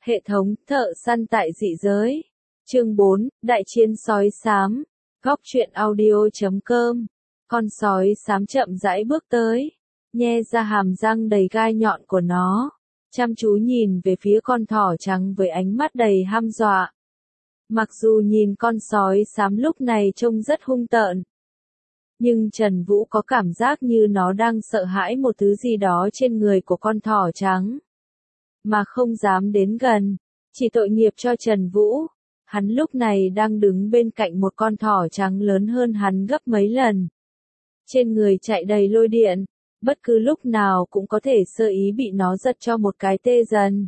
Hệ thống thợ săn tại dị giới. Chương 4, Đại chiến sói xám. Góc truyện audio.com. Con sói xám chậm rãi bước tới, nhe ra hàm răng đầy gai nhọn của nó, chăm chú nhìn về phía con thỏ trắng với ánh mắt đầy hăm dọa. Mặc dù nhìn con sói xám lúc này trông rất hung tợn, nhưng Trần Vũ có cảm giác như nó đang sợ hãi một thứ gì đó trên người của con thỏ trắng, mà không dám đến gần. Chỉ tội nghiệp cho Trần Vũ, hắn lúc này đang đứng bên cạnh một con thỏ trắng lớn hơn hắn gấp mấy lần. Trên người chạy đầy lôi điện, bất cứ lúc nào cũng có thể sơ ý bị nó giật cho một cái tê dần.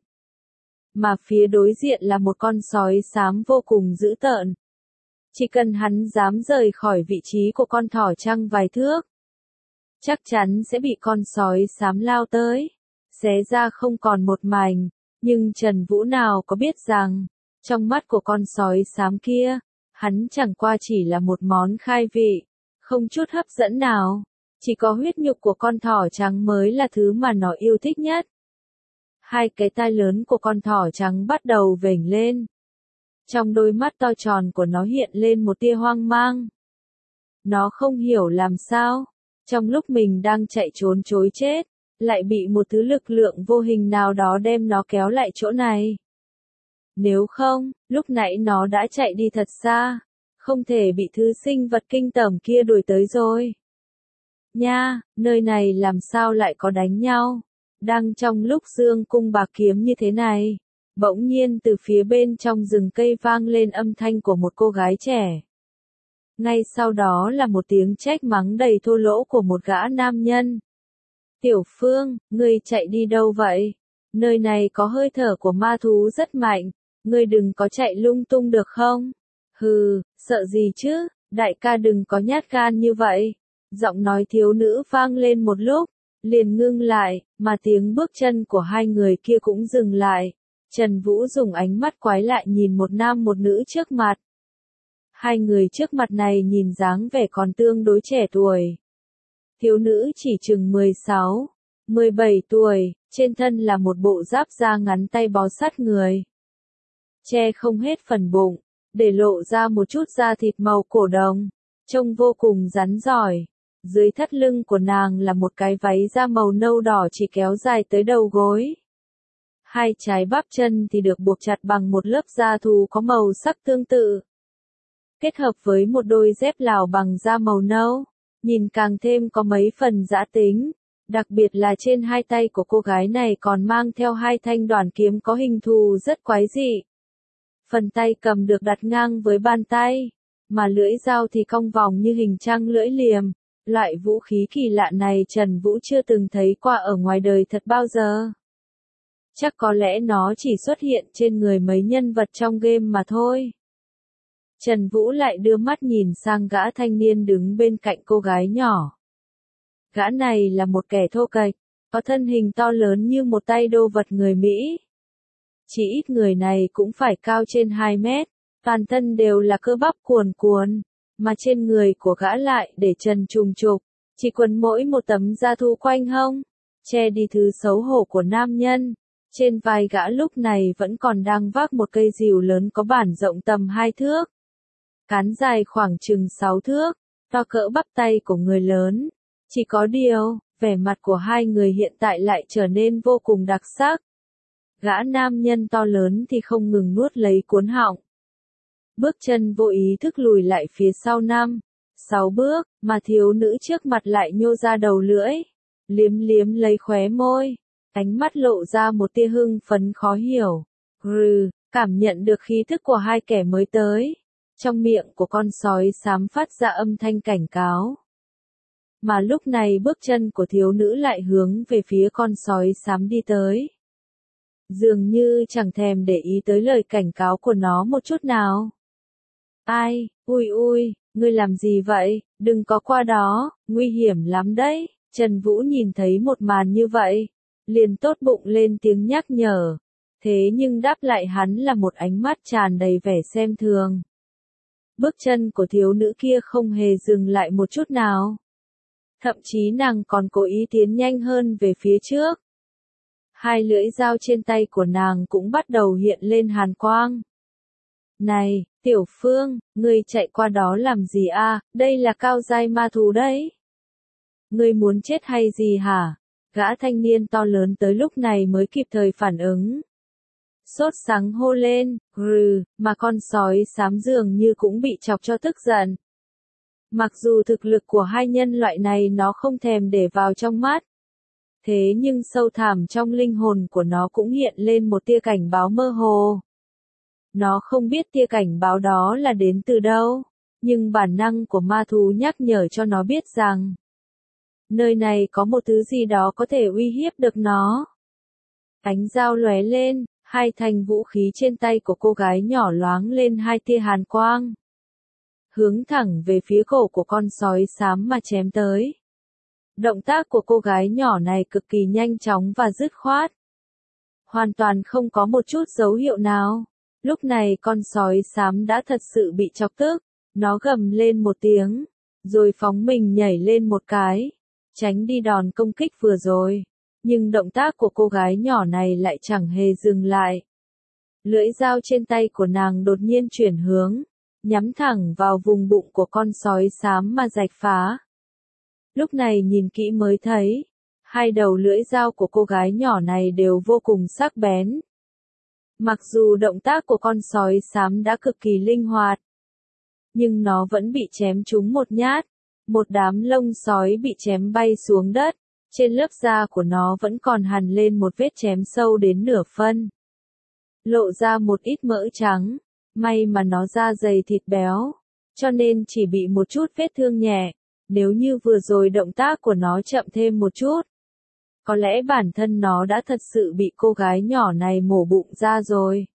Mà phía đối diện là một con sói xám vô cùng dữ tợn. Chỉ cần hắn dám rời khỏi vị trí của con thỏ trăng vài thước, chắc chắn sẽ bị con sói xám lao tới, xé ra không còn một mảnh. Nhưng Trần Vũ nào có biết rằng, trong mắt của con sói xám kia, hắn chẳng qua chỉ là một món khai vị, không chút hấp dẫn nào. Chỉ có huyết nhục của con thỏ trắng mới là thứ mà nó yêu thích nhất. Hai cái tai lớn của con thỏ trắng bắt đầu vểnh lên. Trong đôi mắt to tròn của nó hiện lên một tia hoang mang. Nó không hiểu làm sao, trong lúc mình đang chạy trốn trối chết, lại bị một thứ lực lượng vô hình nào đó đem nó kéo lại chỗ này. Nếu không, lúc nãy nó đã chạy đi thật xa, không thể bị thứ sinh vật kinh tởm kia đuổi tới rồi. Nha, nơi này làm sao lại có đánh nhau? Đang trong lúc dương cung bạc kiếm như thế này, bỗng nhiên từ phía bên trong rừng cây vang lên âm thanh của một cô gái trẻ. Ngay sau đó là một tiếng trách mắng đầy thô lỗ của một gã nam nhân. Tiểu Phương, ngươi chạy đi đâu vậy? Nơi này có hơi thở của ma thú rất mạnh, ngươi đừng có chạy lung tung được không? Hừ, sợ gì chứ, đại ca đừng có nhát gan như vậy. Giọng nói thiếu nữ vang lên một lúc, liền ngưng lại, mà tiếng bước chân của hai người kia cũng dừng lại. Trần Vũ dùng ánh mắt quái lạ nhìn một nam một nữ trước mặt. Hai người trước mặt này nhìn dáng vẻ còn tương đối trẻ tuổi. Thiếu nữ chỉ chừng 16, 17 tuổi, trên thân là một bộ giáp da ngắn tay bó sát người, che không hết phần bụng, để lộ ra một chút da thịt màu cổ đồng, trông vô cùng rắn giỏi. Dưới thắt lưng của nàng là một cái váy da màu nâu đỏ chỉ kéo dài tới đầu gối. Hai trái bắp chân thì được buộc chặt bằng một lớp da thú có màu sắc tương tự, kết hợp với một đôi dép Lào bằng da màu nâu, nhìn càng thêm có mấy phần dã tính. Đặc biệt là trên hai tay của cô gái này còn mang theo hai thanh đoản kiếm có hình thù rất quái dị. Phần tay cầm được đặt ngang với bàn tay, mà lưỡi dao thì cong vòng như hình trăng lưỡi liềm. Loại vũ khí kỳ lạ này Trần Vũ chưa từng thấy qua ở ngoài đời thật bao giờ. Chắc có lẽ nó chỉ xuất hiện trên người mấy nhân vật trong game mà thôi. Trần Vũ lại đưa mắt nhìn sang gã thanh niên đứng bên cạnh cô gái nhỏ. Gã này là một kẻ thô kệch, có thân hình to lớn như một tay đô vật người Mỹ. Chỉ ít người này cũng phải cao trên 2 mét, toàn thân đều là cơ bắp cuồn cuộn, mà trên người của gã lại để trần trùng trục, chỉ quấn mỗi một tấm da thú quanh hông, che đi thứ xấu hổ của nam nhân. Trên vai gã lúc này vẫn còn đang vác một cây rìu lớn có bản rộng tầm 2 thước. Cán dài khoảng chừng 6 thước, to cỡ bắp tay của người lớn. Chỉ có điều, vẻ mặt của hai người hiện tại lại trở nên vô cùng đặc sắc. Gã nam nhân to lớn thì không ngừng nuốt lấy cuốn họng. Bước chân vô ý thức lùi lại phía sau 5, 6 bước, mà thiếu nữ trước mặt lại nhô ra đầu lưỡi, liếm liếm lấy khóe môi, ánh mắt lộ ra một tia hưng phấn khó hiểu. Cảm nhận được khí thức của hai kẻ mới tới. Trong miệng của con sói xám phát ra âm thanh cảnh cáo. Mà lúc này bước chân của thiếu nữ lại hướng về phía con sói xám đi tới. Dường như chẳng thèm để ý tới lời cảnh cáo của nó một chút nào. Ai, ui, ngươi làm gì vậy, đừng có qua đó, nguy hiểm lắm đấy. Trần Vũ nhìn thấy một màn như vậy, liền tốt bụng lên tiếng nhắc nhở. Thế nhưng đáp lại hắn là một ánh mắt tràn đầy vẻ xem thường. Bước chân của thiếu nữ kia không hề dừng lại một chút nào. Thậm chí nàng còn cố ý tiến nhanh hơn về phía trước. Hai lưỡi dao trên tay của nàng cũng bắt đầu hiện lên hàn quang. Này, Tiểu Phương, ngươi chạy qua đó làm gì a? Đây là cao giai ma thú đấy. Ngươi muốn chết hay gì hả? Gã thanh niên to lớn tới lúc này mới kịp thời phản ứng. Sốt sắng hô lên, mà con sói xám dường như cũng bị chọc cho tức giận. Mặc dù thực lực của hai nhân loại này nó không thèm để vào trong mắt. Thế nhưng sâu thẳm trong linh hồn của nó cũng hiện lên một tia cảnh báo mơ hồ. Nó không biết tia cảnh báo đó là đến từ đâu, nhưng bản năng của ma thú nhắc nhở cho nó biết rằng nơi này có một thứ gì đó có thể uy hiếp được nó. Ánh dao lóe lên, hai thanh vũ khí trên tay của cô gái nhỏ loáng lên hai tia hàn quang. Hướng thẳng về phía cổ của con sói xám mà chém tới. Động tác của cô gái nhỏ này cực kỳ nhanh chóng và dứt khoát. Hoàn toàn không có một chút dấu hiệu nào. Lúc này con sói xám đã thật sự bị chọc tức. Nó gầm lên một tiếng, rồi phóng mình nhảy lên một cái, tránh đi đòn công kích vừa rồi. Nhưng động tác của cô gái nhỏ này lại chẳng hề dừng lại. Lưỡi dao trên tay của nàng đột nhiên chuyển hướng, nhắm thẳng vào vùng bụng của con sói xám mà rạch phá. Lúc này nhìn kỹ mới thấy, hai đầu lưỡi dao của cô gái nhỏ này đều vô cùng sắc bén. Mặc dù động tác của con sói xám đã cực kỳ linh hoạt, nhưng nó vẫn bị chém trúng một nhát. Một đám lông sói bị chém bay xuống đất, trên lớp da của nó vẫn còn hằn lên một vết chém sâu đến nửa phân. Lộ ra một ít mỡ trắng, may mà nó da dày thịt béo, cho nên chỉ bị một chút vết thương nhẹ. Nếu như vừa rồi động tác của nó chậm thêm một chút, có lẽ bản thân nó đã thật sự bị cô gái nhỏ này mổ bụng ra rồi.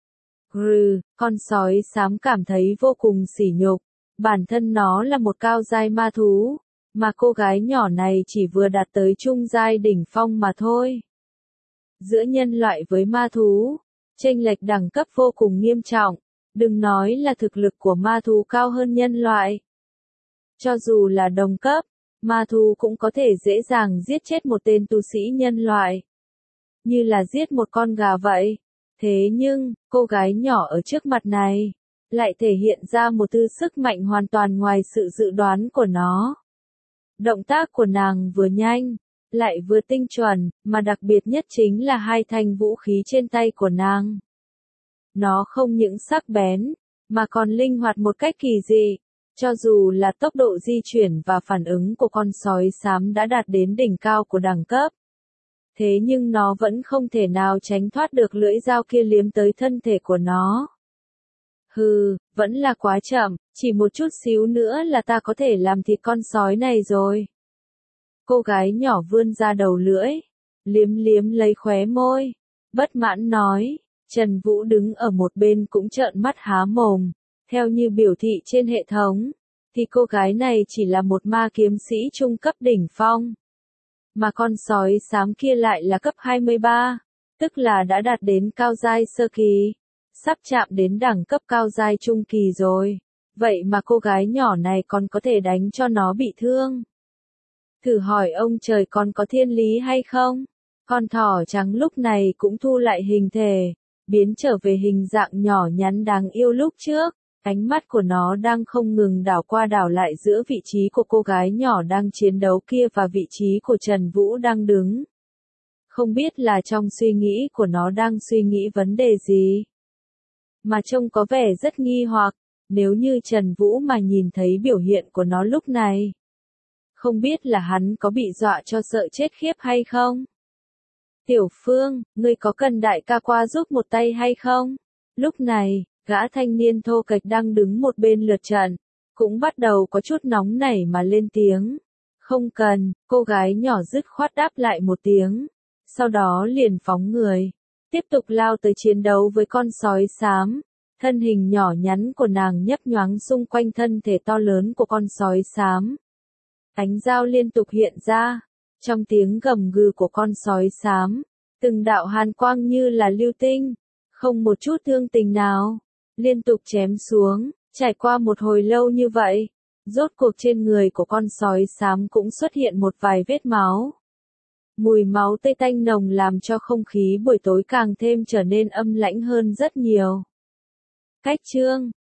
Con sói xám cảm thấy vô cùng sỉ nhục. Bản thân nó là một cao giai ma thú, mà cô gái nhỏ này chỉ vừa đạt tới trung giai đỉnh phong mà thôi. Giữa nhân loại với ma thú, chênh lệch đẳng cấp vô cùng nghiêm trọng, đừng nói là thực lực của ma thú cao hơn nhân loại. Cho dù là đồng cấp, ma thú cũng có thể dễ dàng giết chết một tên tu sĩ nhân loại. Như là giết một con gà vậy. Thế nhưng, cô gái nhỏ ở trước mặt này lại thể hiện ra một thứ sức mạnh hoàn toàn ngoài sự dự đoán của nó. Động tác của nàng vừa nhanh, lại vừa tinh chuẩn, mà đặc biệt nhất chính là hai thanh vũ khí trên tay của nàng. Nó không những sắc bén, mà còn linh hoạt một cách kỳ dị. Cho dù là tốc độ di chuyển và phản ứng của con sói xám đã đạt đến đỉnh cao của đẳng cấp. Thế nhưng nó vẫn không thể nào tránh thoát được lưỡi dao kia liếm tới thân thể của nó. Vẫn là quá chậm, chỉ một chút xíu nữa là ta có thể làm thịt con sói này rồi. Cô gái nhỏ vươn ra đầu lưỡi, liếm liếm lấy khóe môi, bất mãn nói. Trần Vũ đứng ở một bên cũng trợn mắt há mồm. Theo như biểu thị trên hệ thống, thì cô gái này chỉ là một ma kiếm sĩ trung cấp đỉnh phong. Mà con sói xám kia lại là cấp 23, tức là đã đạt đến cao giai sơ kỳ, sắp chạm đến đẳng cấp cao giai trung kỳ rồi. Vậy mà cô gái nhỏ này còn có thể đánh cho nó bị thương. Thử hỏi ông trời còn có thiên lý hay không? Con thỏ trắng lúc này cũng thu lại hình thể, biến trở về hình dạng nhỏ nhắn đáng yêu lúc trước. Ánh mắt của nó đang không ngừng đảo qua đảo lại giữa vị trí của cô gái nhỏ đang chiến đấu kia và vị trí của Trần Vũ đang đứng. Không biết là trong suy nghĩ của nó đang suy nghĩ vấn đề gì. Mà trông có vẻ rất nghi hoặc, nếu như Trần Vũ mà nhìn thấy biểu hiện của nó lúc này. Không biết là hắn có bị dọa cho sợ chết khiếp hay không? Tiểu Phương, ngươi có cần đại ca qua giúp một tay hay không? Lúc này, gã thanh niên thô kệch đang đứng một bên lượt trận, cũng bắt đầu có chút nóng nảy mà lên tiếng. Không cần, cô gái nhỏ dứt khoát đáp lại một tiếng, sau đó liền phóng người, tiếp tục lao tới chiến đấu với con sói xám. Thân hình nhỏ nhắn của nàng nhấp nhoáng xung quanh thân thể to lớn của con sói xám. Ánh dao liên tục hiện ra, trong tiếng gầm gừ của con sói xám, từng đạo hàn quang như là lưu tinh, không một chút thương tình nào, liên tục chém xuống. Trải qua một hồi lâu như vậy, rốt cuộc trên người của con sói xám cũng xuất hiện một vài vết máu. Mùi máu tươi tanh nồng làm cho không khí buổi tối càng thêm trở nên âm lãnh hơn rất nhiều. Cách chương